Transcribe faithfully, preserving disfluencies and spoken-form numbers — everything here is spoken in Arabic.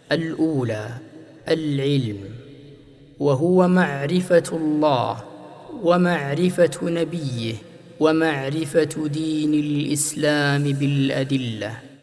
الأولى العلم، وهو معرفة الله ومعرفة نبيه ومعرفة دين الإسلام بالأدلة.